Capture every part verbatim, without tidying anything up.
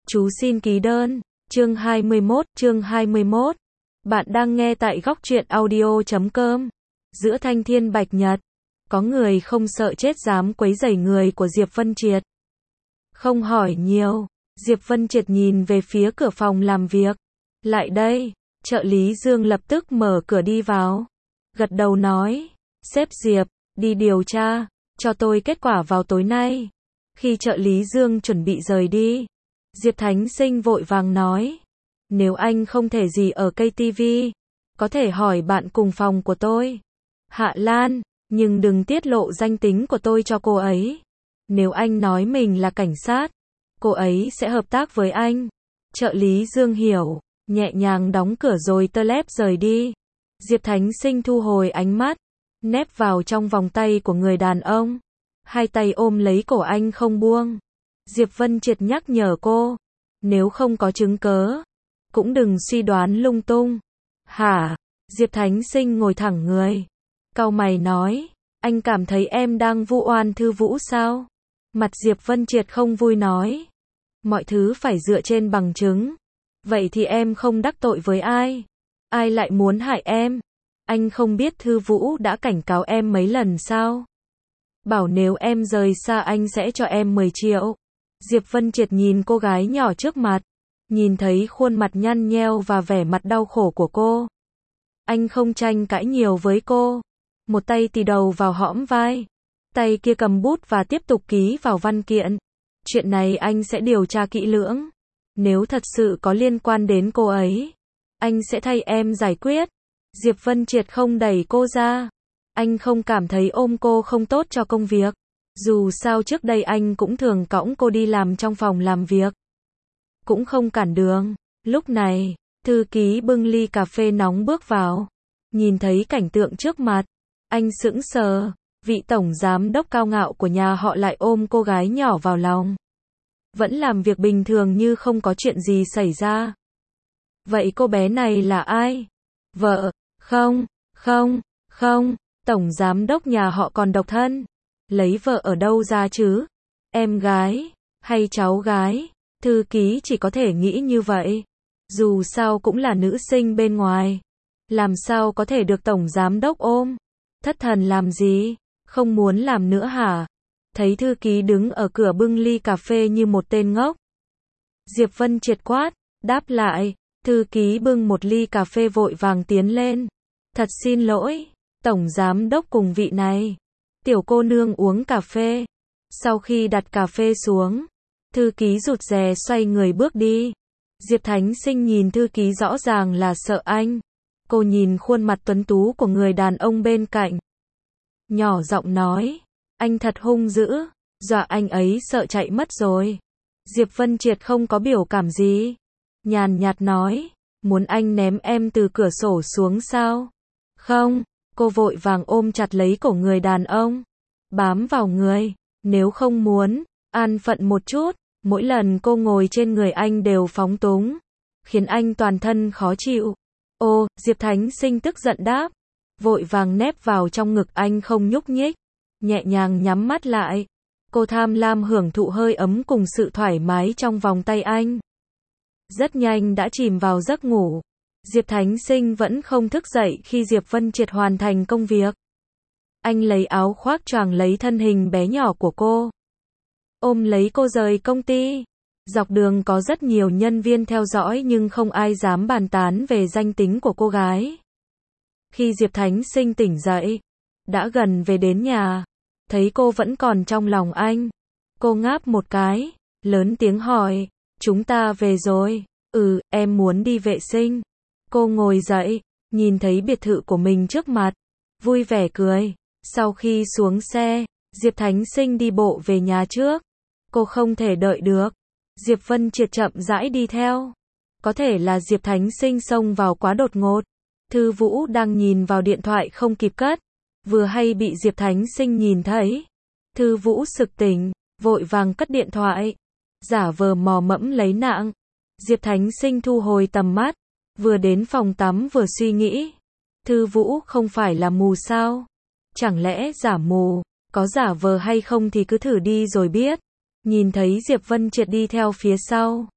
Chú xin ký đơn. Chương hai mươi mốt, chương hai mươi mốt. Bạn đang nghe tại góc truyện audio chấm com. Giữa thanh thiên bạch nhật, có người không sợ chết dám quấy rầy người của Diệp Vân Triệt. Không hỏi nhiều, Diệp Vân Triệt nhìn về phía cửa phòng làm việc. Lại đây, trợ lý Dương lập tức mở cửa đi vào. Gật đầu nói, sếp Diệp, đi điều tra, cho tôi kết quả vào tối nay. Khi trợ lý Dương chuẩn bị rời đi, Diệp Thánh Sinh vội vàng nói, nếu anh không thể gì ở ca tê vê, có thể hỏi bạn cùng phòng của tôi, Hạ Lan, nhưng đừng tiết lộ danh tính của tôi cho cô ấy. Nếu anh nói mình là cảnh sát, cô ấy sẽ hợp tác với anh. Trợ lý Dương hiểu, nhẹ nhàng đóng cửa rồi tơ lép rời đi. Diệp Thánh Sinh thu hồi ánh mắt, nép vào trong vòng tay của người đàn ông, hai tay ôm lấy cổ anh không buông. Diệp Vân Triệt nhắc nhở cô, nếu không có chứng cớ, cũng đừng suy đoán lung tung. Hả? Diệp Thánh Sinh ngồi thẳng người, cau mày nói, anh cảm thấy em đang vu oan Thư Vũ sao? Mặt Diệp Vân Triệt không vui nói, mọi thứ phải dựa trên bằng chứng. Vậy thì em không đắc tội với ai? Ai lại muốn hại em? Anh không biết Thư Vũ đã cảnh cáo em mấy lần sao? Bảo nếu em rời xa anh sẽ cho em mười triệu. Diệp Vân Triệt nhìn cô gái nhỏ trước mặt, nhìn thấy khuôn mặt nhăn nheo và vẻ mặt đau khổ của cô. Anh không tranh cãi nhiều với cô, một tay tì đầu vào hõm vai, tay kia cầm bút và tiếp tục ký vào văn kiện. Chuyện này anh sẽ điều tra kỹ lưỡng, nếu thật sự có liên quan đến cô ấy, anh sẽ thay em giải quyết. Diệp Vân Triệt không đẩy cô ra, anh không cảm thấy ôm cô không tốt cho công việc. Dù sao trước đây anh cũng thường cõng cô đi làm trong phòng làm việc, cũng không cản đường. Lúc này, thư ký bưng ly cà phê nóng bước vào, nhìn thấy cảnh tượng trước mặt, anh sững sờ, vị tổng giám đốc cao ngạo của nhà họ lại ôm cô gái nhỏ vào lòng, vẫn làm việc bình thường như không có chuyện gì xảy ra. Vậy cô bé này là ai? Vợ? Không, không, không, tổng giám đốc nhà họ còn độc thân. Lấy vợ ở đâu ra chứ? Em gái, hay cháu gái? Thư ký chỉ có thể nghĩ như vậy. Dù sao cũng là nữ sinh bên ngoài, làm sao có thể được tổng giám đốc ôm? Thất thần làm gì? Không muốn làm nữa hả? Thấy thư ký đứng ở cửa bưng ly cà phê như một tên ngốc, Diệp Vân Triệt quát, đáp lại. Thư ký bưng một ly cà phê vội vàng tiến lên. Thật xin lỗi, tổng giám đốc cùng vị này. Tiểu cô nương uống cà phê. Sau khi đặt cà phê xuống, thư ký rụt rè xoay người bước đi. Diệp Thánh Sinh nhìn thư ký rõ ràng là sợ anh. Cô nhìn khuôn mặt tuấn tú của người đàn ông bên cạnh, nhỏ giọng nói, anh thật hung dữ, dọa anh ấy sợ chạy mất rồi. Diệp Vân Triệt không có biểu cảm gì, nhàn nhạt nói, muốn anh ném em từ cửa sổ xuống sao? Không. Cô vội vàng ôm chặt lấy cổ người đàn ông, bám vào người. Nếu không muốn an phận một chút, mỗi lần cô ngồi trên người anh đều phóng túng, khiến anh toàn thân khó chịu. Ô, Diệp Thánh Sinh tức giận đáp, vội vàng nép vào trong ngực anh không nhúc nhích, nhẹ nhàng nhắm mắt lại. Cô tham lam hưởng thụ hơi ấm cùng sự thoải mái trong vòng tay anh. Rất nhanh đã chìm vào giấc ngủ. Diệp Thánh Sinh vẫn không thức dậy khi Diệp Vân Triệt hoàn thành công việc. Anh lấy áo khoác choàng lấy thân hình bé nhỏ của cô, ôm lấy cô rời công ty. Dọc đường có rất nhiều nhân viên theo dõi nhưng không ai dám bàn tán về danh tính của cô gái. Khi Diệp Thánh Sinh tỉnh dậy, đã gần về đến nhà, thấy cô vẫn còn trong lòng anh. Cô ngáp một cái, lớn tiếng hỏi, chúng ta về rồi? Ừ, em muốn đi vệ sinh. Cô ngồi dậy, nhìn thấy biệt thự của mình trước mặt, vui vẻ cười. Sau khi xuống xe, Diệp Thánh Sinh đi bộ về nhà trước. Cô không thể đợi được. Diệp Vân Triệt chậm rãi đi theo. Có thể là Diệp Thánh Sinh xông vào quá đột ngột. Thư Vũ đang nhìn vào điện thoại không kịp cất, vừa hay bị Diệp Thánh Sinh nhìn thấy. Thư Vũ sực tỉnh, vội vàng cất điện thoại, giả vờ mò mẫm lấy nạng. Diệp Thánh Sinh thu hồi tầm mắt, vừa đến phòng tắm vừa suy nghĩ. Thư Vũ không phải là mù sao? Chẳng lẽ giả mù? Có giả vờ hay không thì cứ thử đi rồi biết. Nhìn thấy Diệp Vân Triệt đi theo phía sau,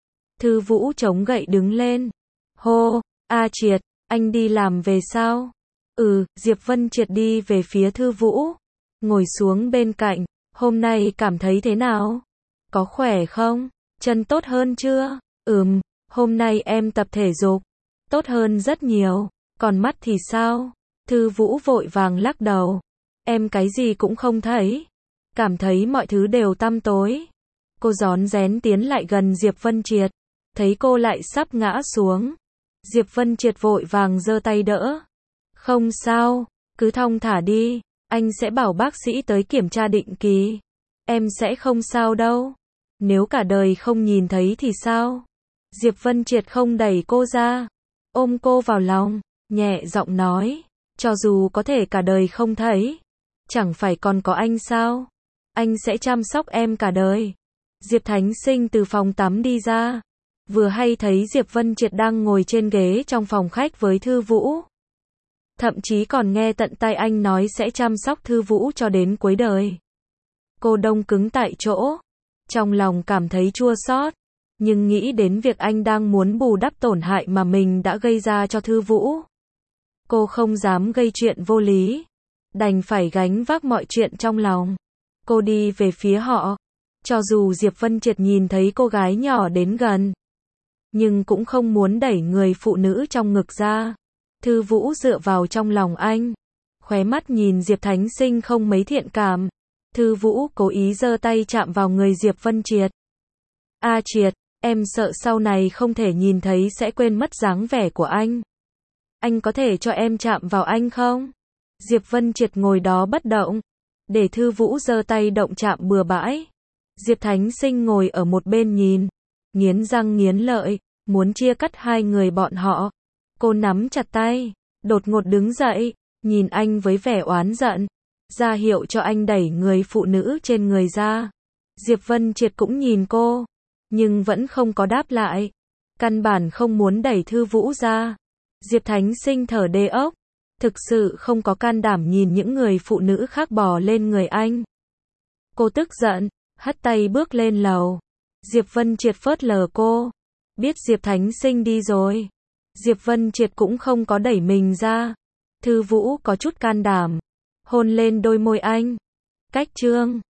Thư Vũ chống gậy đứng lên. Hô, A Triệt, anh đi làm về sao? Ừ, Diệp Vân Triệt đi về phía Thư Vũ. Ngồi xuống bên cạnh, hôm nay cảm thấy thế nào? Có khỏe không? Chân tốt hơn chưa? Ừm, hôm nay em tập thể dục. Tốt hơn rất nhiều. Còn mắt thì sao? Thư Vũ vội vàng lắc đầu. Em cái gì cũng không thấy. Cảm thấy mọi thứ đều tăm tối. Cô rón rén tiến lại gần Diệp Vân Triệt. Thấy cô lại sắp ngã xuống. Diệp Vân Triệt vội vàng giơ tay đỡ. Không sao, cứ thong thả đi. Anh sẽ bảo bác sĩ tới kiểm tra định kỳ. Em sẽ không sao đâu. Nếu cả đời không nhìn thấy thì sao? Diệp Vân Triệt không đẩy cô ra. Ôm cô vào lòng, nhẹ giọng nói. Cho dù có thể cả đời không thấy. Chẳng phải còn có anh sao? Anh sẽ chăm sóc em cả đời. Diệp Thánh Sinh từ phòng tắm đi ra. Vừa hay thấy Diệp Vân Triệt đang ngồi trên ghế trong phòng khách với Thư Vũ. Thậm chí còn nghe tận tai anh nói sẽ chăm sóc Thư Vũ cho đến cuối đời. Cô đông cứng tại chỗ. Trong lòng cảm thấy chua xót. Nhưng nghĩ đến việc anh đang muốn bù đắp tổn hại mà mình đã gây ra cho Thư Vũ. Cô không dám gây chuyện vô lý. Đành phải gánh vác mọi chuyện trong lòng. Cô đi về phía họ. Cho dù Diệp Vân Triệt nhìn thấy cô gái nhỏ đến gần. Nhưng cũng không muốn đẩy người phụ nữ trong ngực ra. Thư Vũ dựa vào trong lòng anh. Khóe mắt nhìn Diệp Thánh Sinh không mấy thiện cảm. Thư Vũ cố ý giơ tay chạm vào người Diệp Vân Triệt. A Triệt, em sợ sau này không thể nhìn thấy sẽ quên mất dáng vẻ của anh. Anh có thể cho em chạm vào anh không? Diệp Vân Triệt ngồi đó bất động. Để Thư Vũ giơ tay động chạm bừa bãi. Diệp Thánh Sinh ngồi ở một bên nhìn. Nghiến răng nghiến lợi. Muốn chia cắt hai người bọn họ. Cô nắm chặt tay. Đột ngột đứng dậy. Nhìn anh với vẻ oán giận. Ra hiệu cho anh đẩy người phụ nữ trên người ra. Diệp Vân Triệt cũng nhìn cô. Nhưng vẫn không có đáp lại. Căn bản không muốn đẩy Thư Vũ ra. Diệp Thánh Sinh thở đê ốc. Thực sự không có can đảm nhìn những người phụ nữ khác bò lên người anh. Cô tức giận. Hất tay bước lên lầu. Diệp Vân Triệt phớt lờ cô. Biết Diệp Thánh Sinh đi rồi. Diệp Vân Triệt cũng không có đẩy mình ra. Thư Vũ có chút can đảm. Hôn lên đôi môi anh. Cách chương